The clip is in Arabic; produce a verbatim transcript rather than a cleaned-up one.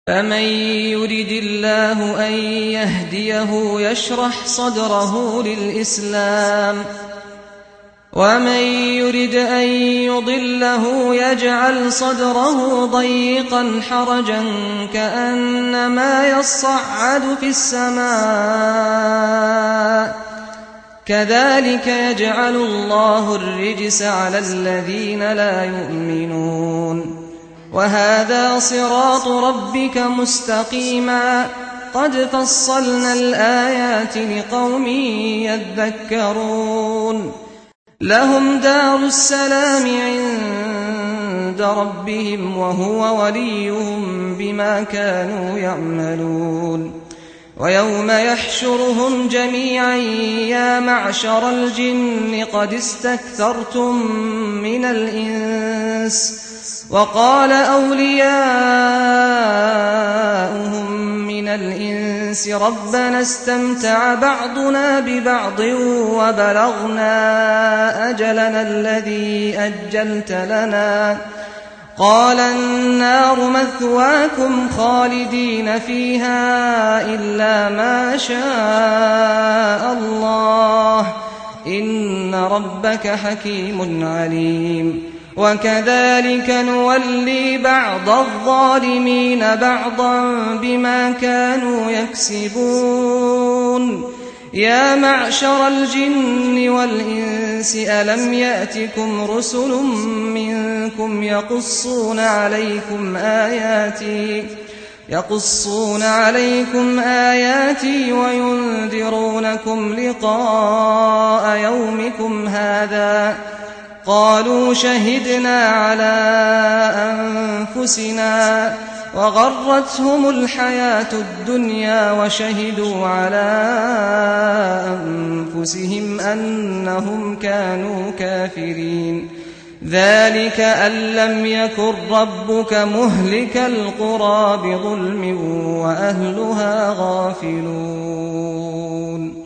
فمن يرد الله أن يهديه يشرح صدره للإسلام ومن يرد أن يضله يجعل صدره ضيقا حرجا كأنما يصعد في السماء كذلك يجعل الله الرجس على الذين لا يؤمنون وهذا صراط ربك مستقيما قد فصلنا الآيات لقوم يذكرون لهم دار السلام عند ربهم وهو وليهم بما كانوا يعملون ويوم يحشرهم جميعا يا معشر الجن قد استكثرتم من الإنس وقال أولياؤهم من الإنس ربنا استمتع بعضنا ببعض وبلغنا أجلنا الذي أجلت لنا قال النار مثواكم خالدين فيها إلا ما شاء الله إن ربك حكيم عليم وكذلك نولي بعض الظالمين بعضا بما كانوا يكسبون يا معشر الجن والإنس ألم يأتكم رسل منكم يقصون عليكم آياتي يقصون عليكم آياتي وينذرونكم لقاء يومكم هذا قالوا شهدنا على أنفسنا وغرتهم الحياة الدنيا وشهدوا على أنفسهم أنهم كانوا كافرين ذلك أن لم يكن ربك مهلك القرى بظلم وأهلها غافلون